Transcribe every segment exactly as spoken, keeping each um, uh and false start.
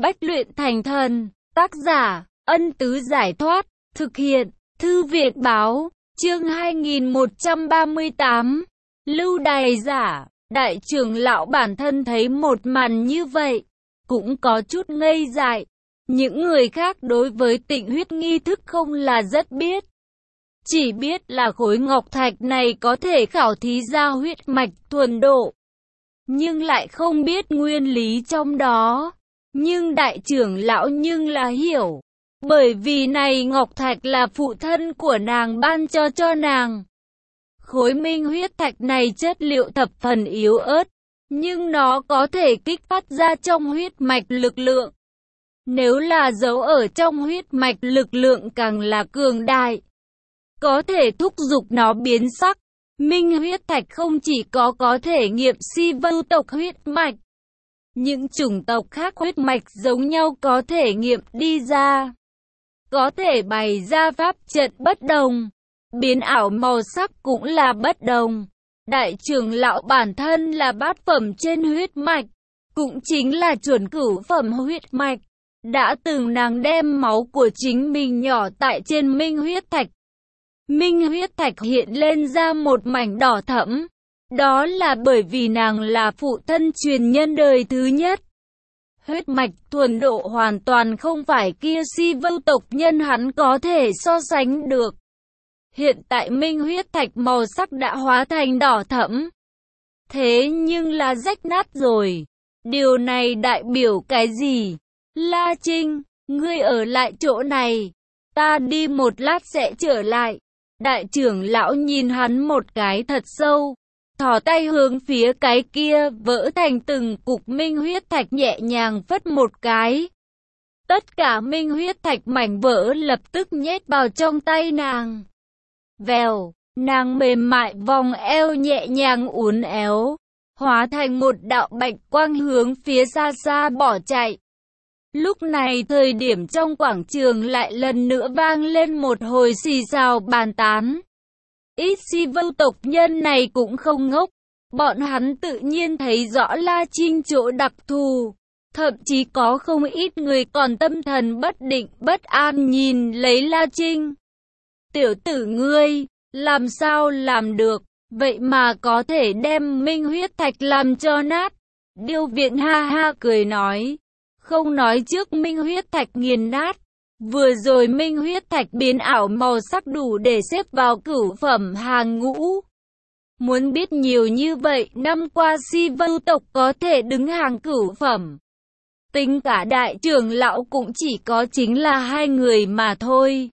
Bách luyện thành thần. Tác giả, Ân Tứ Giải Thoát. Thực hiện, Thư viện Báo. Chương hai nghìn một trăm ba mươi tám. Lưu đày giả. Đại trưởng lão bản thân thấy một màn như vậy, cũng có chút ngây dại. Những người khác đối với tịnh huyết nghi thức không là rất biết. Chỉ biết là khối ngọc thạch này có thể khảo thí ra huyết mạch thuần độ, nhưng lại không biết nguyên lý trong đó. Nhưng đại trưởng lão nhưng là hiểu, bởi vì này ngọc thạch là phụ thân của nàng ban cho cho nàng. Khối minh huyết thạch này chất liệu thập phần yếu ớt, nhưng nó có thể kích phát ra trong huyết mạch lực lượng. Nếu là giấu ở trong huyết mạch, lực lượng càng là cường đại, có thể thúc giục nó biến sắc. Minh huyết thạch không chỉ có có thể nghiệm si vưu tộc huyết mạch, những chủng tộc khác huyết mạch giống nhau có thể nghiệm đi ra, có thể bày ra pháp trận bất đồng, biến ảo màu sắc cũng là bất đồng. Đại trưởng lão bản thân là bát phẩm trên huyết mạch, cũng chính là chuẩn cửu phẩm huyết mạch. Đã từng nàng đem máu của chính mình nhỏ tại trên minh huyết thạch. Minh huyết thạch hiện lên ra một mảnh đỏ thẫm. Đó là bởi vì nàng là phụ thân truyền nhân đời thứ nhất. Huyết mạch thuần độ hoàn toàn không phải kia si vưu tộc nhân hắn có thể so sánh được. Hiện tại minh huyết thạch màu sắc đã hóa thành đỏ thẫm, thế nhưng là rách nát rồi. Điều này đại biểu cái gì? La Trinh, ngươi ở lại chỗ này, ta đi một lát sẽ trở lại. Đại trưởng lão nhìn hắn một cái thật sâu, thò tay hướng phía cái kia vỡ thành từng cục minh huyết thạch nhẹ nhàng phất một cái. Tất cả minh huyết thạch mảnh vỡ lập tức nhét vào trong tay nàng. Vèo, nàng mềm mại vòng eo nhẹ nhàng uốn éo, hóa thành một đạo bạch quang hướng phía xa xa bỏ chạy. Lúc này thời điểm trong quảng trường lại lần nữa vang lên một hồi xì xào bàn tán. Ít si vưu tộc nhân này cũng không ngốc, bọn hắn tự nhiên thấy rõ La Trinh chỗ đặc thù. Thậm chí có không ít người còn tâm thần bất định bất an nhìn lấy La Trinh. Tiểu tử ngươi, làm sao làm được, vậy mà có thể đem minh huyết thạch làm cho nát. Điêu Viện ha ha cười nói. Không nói trước minh huyết thạch nghiền nát, vừa rồi minh huyết thạch biến ảo màu sắc đủ để xếp vào cửu phẩm hàng ngũ. Muốn biết nhiều như vậy, năm qua si vưu tộc có thể đứng hàng cửu phẩm. Tính cả đại trưởng lão cũng chỉ có chính là hai người mà thôi.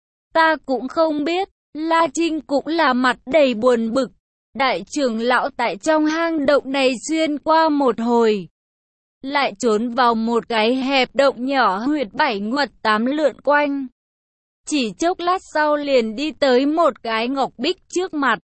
Ta cũng không biết. La Trinh cũng là mặt đầy buồn bực. Đại trưởng lão tại trong hang động này xuyên qua một hồi, lại trốn vào một cái hẹp động nhỏ huyệt bảy ngoặt tám lượn quanh. Chỉ chốc lát sau liền đi tới một cái ngọc bích trước mặt.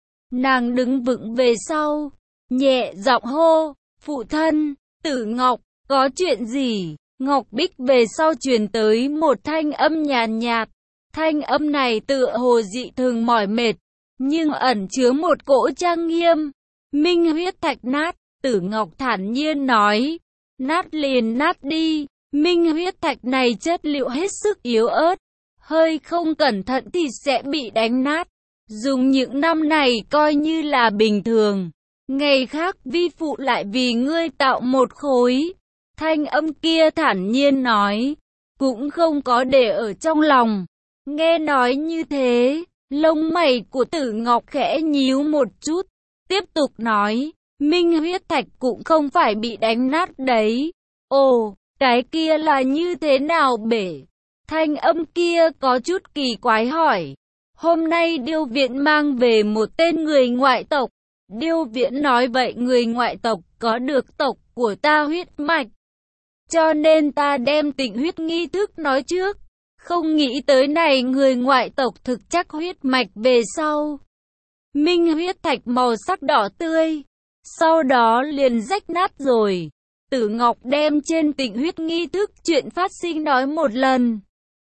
Nàng đứng vững về sau, nhẹ giọng hô, phụ thân, Tử Ngọc, có chuyện gì? Ngọc bích về sau truyền tới một thanh âm nhàn nhạt. Thanh âm này tựa hồ dị thường mỏi mệt, nhưng ẩn chứa một cỗ trang nghiêm. Minh huyết thạch nát, Tử Ngọc thản nhiên nói. Nát liền nát đi, minh huyết thạch này chất liệu hết sức yếu ớt, hơi không cẩn thận thì sẽ bị đánh nát. Dùng những năm này coi như là bình thường, ngày khác vi phụ lại vì ngươi tạo một khối. Thanh âm kia thản nhiên nói, cũng không có để ở trong lòng. Nghe nói như thế, lông mày của Tử Ngọc khẽ nhíu một chút, tiếp tục nói. Minh huyết thạch cũng không phải bị đánh nát đấy. Ồ, cái kia là như thế nào bể? Thanh âm kia có chút kỳ quái hỏi. Hôm nay Điêu Viện mang về một tên người ngoại tộc. Điêu Viện nói vậy người ngoại tộc có được tộc của ta huyết mạch, cho nên ta đem tịnh huyết nghi thức nói trước. Không nghĩ tới này người ngoại tộc thực chắc huyết mạch về sau. Minh huyết thạch màu sắc đỏ tươi, sau đó liền rách nát rồi. Tử Ngọc đem trên tịnh huyết nghi thức chuyện phát sinh nói một lần.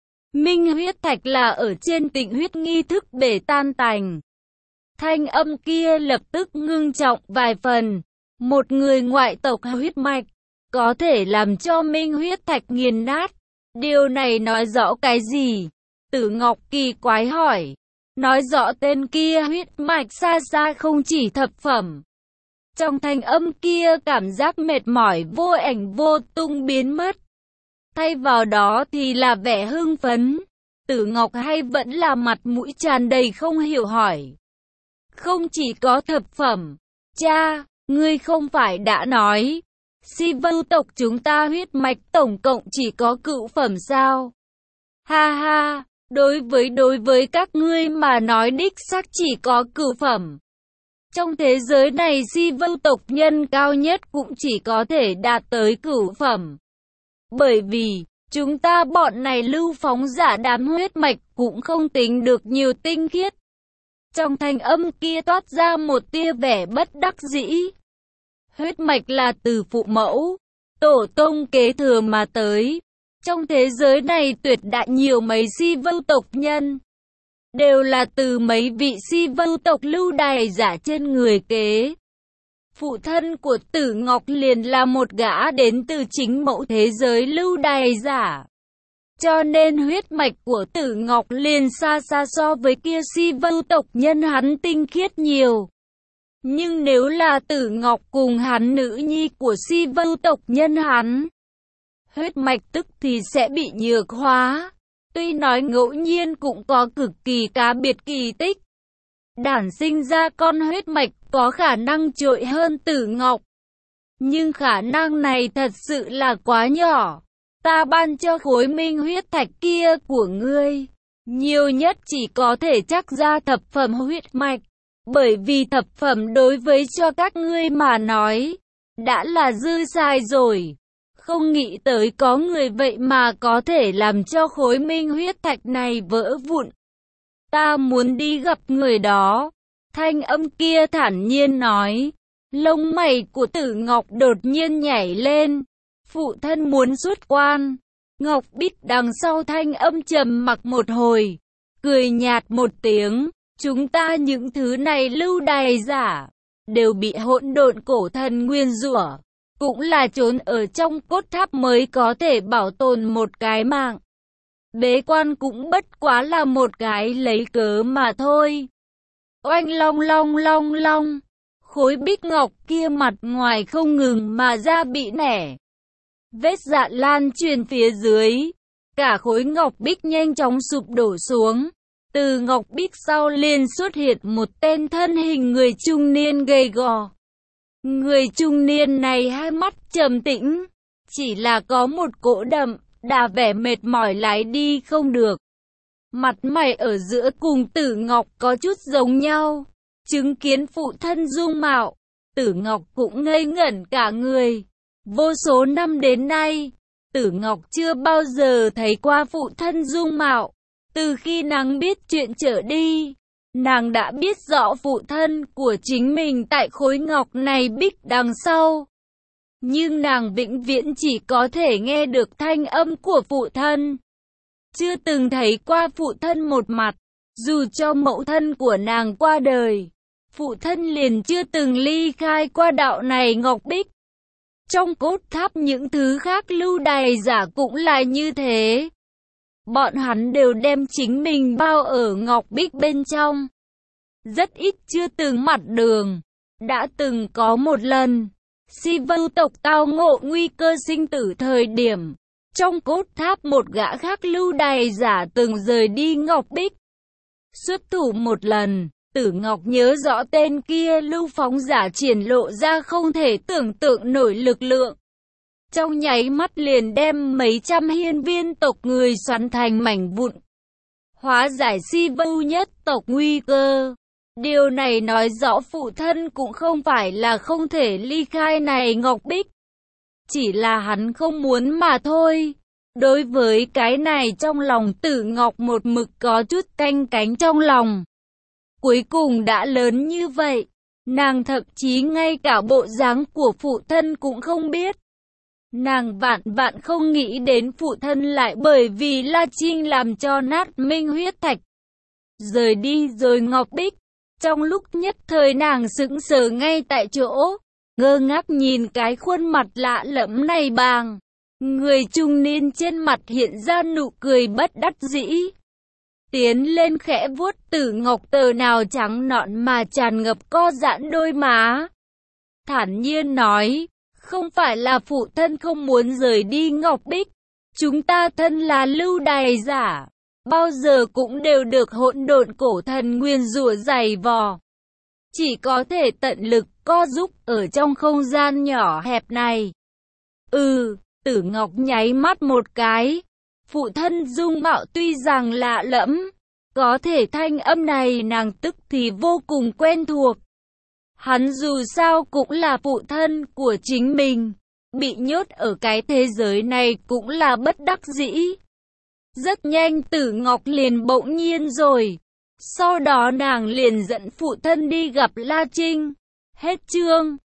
Minh huyết thạch là ở trên tịnh huyết nghi thức bể tan tành. Thanh âm kia lập tức ngưng trọng vài phần. Một người ngoại tộc huyết mạch, có thể làm cho minh huyết thạch nghiền nát. Điều này nói rõ cái gì? Tử Ngọc kỳ quái hỏi. Nói rõ tên kia huyết mạch xa xa không chỉ thập phẩm. Trong thanh âm kia cảm giác mệt mỏi vô ảnh vô tung biến mất. Thay vào đó thì là vẻ hưng phấn. Tử Ngọc hay vẫn là mặt mũi tràn đầy không hiểu hỏi. Không chỉ có thập phẩm. Cha, ngươi không phải đã nói Si Vưu tộc chúng ta huyết mạch tổng cộng chỉ có cửu phẩm sao? Ha ha, đối với đối với các ngươi mà nói đích xác chỉ có cửu phẩm. Trong thế giới này Si Vưu tộc nhân cao nhất cũng chỉ có thể đạt tới cửu phẩm. Bởi vì, chúng ta bọn này lưu phóng giả đám huyết mạch cũng không tính được nhiều tinh khiết. Trong thanh âm kia toát ra một tia vẻ bất đắc dĩ. Huyết mạch là từ phụ mẫu, tổ tông kế thừa mà tới. Trong thế giới này tuyệt đại nhiều mấy Si Vưu tộc nhân đều là từ mấy vị Si Vưu tộc lưu đày giả trên người kế. Phụ thân của Tử Ngọc liền là một gã đến từ chính mẫu thế giới lưu đày giả. Cho nên huyết mạch của Tử Ngọc liền xa xa so với kia Si Vưu tộc nhân hắn tinh khiết nhiều. Nhưng nếu là Tử Ngọc cùng hắn nữ nhi của Si Vưu tộc nhân hắn, huyết mạch tức thì sẽ bị nhược hóa. Tuy nói ngẫu nhiên cũng có cực kỳ cá biệt kỳ tích. Đản sinh ra con huyết mạch có khả năng trội hơn Tử Ngọc. Nhưng khả năng này thật sự là quá nhỏ. Ta ban cho khối minh huyết thạch kia của ngươi, nhiều nhất chỉ có thể chắc ra thập phẩm huyết mạch. Bởi vì thập phẩm đối với cho các ngươi mà nói, đã là dư sai rồi. Không nghĩ tới có người vậy mà có thể làm cho khối minh huyết thạch này vỡ vụn. Ta muốn đi gặp người đó. Thanh âm kia thản nhiên nói. Lông mày của Tử Ngọc đột nhiên nhảy lên. Phụ thân muốn xuất quan. Ngọc Bích đằng sau thanh âm trầm mặc một hồi, cười nhạt một tiếng. Chúng ta những thứ này lưu đày giả, đều bị hỗn độn cổ thần nguyên rủa. Cũng là trốn ở trong cốt tháp mới có thể bảo tồn một cái mạng. Bế quan cũng bất quá là một cái lấy cớ mà thôi. Oanh long long long long. Khối bích ngọc kia mặt ngoài không ngừng mà ra bị nẻ. Vết dạn lan truyền phía dưới. Cả khối ngọc bích nhanh chóng sụp đổ xuống. Từ ngọc bích sau liền xuất hiện một tên thân hình người trung niên gầy gò. Người trung niên này hai mắt trầm tĩnh, chỉ là có một cỗ đậm, đà vẻ mệt mỏi lái đi không được. Mặt mày ở giữa cùng Tử Ngọc có chút giống nhau. Chứng kiến phụ thân dung mạo, Tử Ngọc cũng ngây ngẩn cả người. Vô số năm đến nay, Tử Ngọc chưa bao giờ thấy qua phụ thân dung mạo. Từ khi nàng biết chuyện trở đi, nàng đã biết rõ phụ thân của chính mình tại khối ngọc này bích đằng sau. Nhưng nàng vĩnh viễn chỉ có thể nghe được thanh âm của phụ thân. Chưa từng thấy qua phụ thân một mặt, dù cho mẫu thân của nàng qua đời. Phụ thân liền chưa từng ly khai qua đạo này ngọc bích. Trong cốt tháp những thứ khác lưu đày giả cũng là như thế. Bọn hắn đều đem chính mình bao ở ngọc bích bên trong. Rất ít chưa từng mặt đường. Đã từng có một lần, Si Vưu tộc tao ngộ nguy cơ sinh tử thời điểm. Trong cốt tháp một gã khác lưu đày giả từng rời đi ngọc bích. Xuất thủ một lần, Tử Ngọc nhớ rõ tên kia lưu phóng giả triển lộ ra không thể tưởng tượng nổi lực lượng. Trong nháy mắt liền đem mấy trăm hiên viên tộc người xoắn thành mảnh vụn. Hóa giải Si Vưu nhất tộc nguy cơ. Điều này nói rõ phụ thân cũng không phải là không thể ly khai này ngọc bích. Chỉ là hắn không muốn mà thôi. Đối với cái này trong lòng Tử Ngọc một mực có chút canh cánh trong lòng. Cuối cùng đã lớn như vậy, nàng thậm chí ngay cả bộ dáng của phụ thân cũng không biết. Nàng vạn vạn không nghĩ đến phụ thân lại bởi vì La Trinh làm cho nát minh huyết thạch. Rời đi rồi ngọc bích. Trong lúc nhất thời nàng sững sờ ngay tại chỗ. ngơ ngác nhìn cái khuôn mặt lạ lẫm này bàng. Người trung niên trên mặt hiện ra nụ cười bất đắc dĩ. Tiến lên khẽ vuốt Tử Ngọc tờ nào trắng nõn mà tràn ngập co giãn đôi má. Thản nhiên nói, không phải là phụ thân không muốn rời đi Ngọc Bích. Chúng ta thân là lưu đày giả, bao giờ cũng đều được hỗn độn cổ thần nguyền rủa dày vò. Chỉ có thể tận lực co giúp ở trong không gian nhỏ hẹp này. Ừ, Tử Ngọc nháy mắt một cái. Phụ thân dung mạo tuy rằng lạ lẫm, có thể thanh âm này nàng tức thì vô cùng quen thuộc. Hắn dù sao cũng là phụ thân của chính mình, bị nhốt ở cái thế giới này cũng là bất đắc dĩ. Rất nhanh Tử Ngọc liền bỗng nhiên rồi. Sau đó nàng liền dẫn phụ thân đi gặp La Trinh. Hết chương.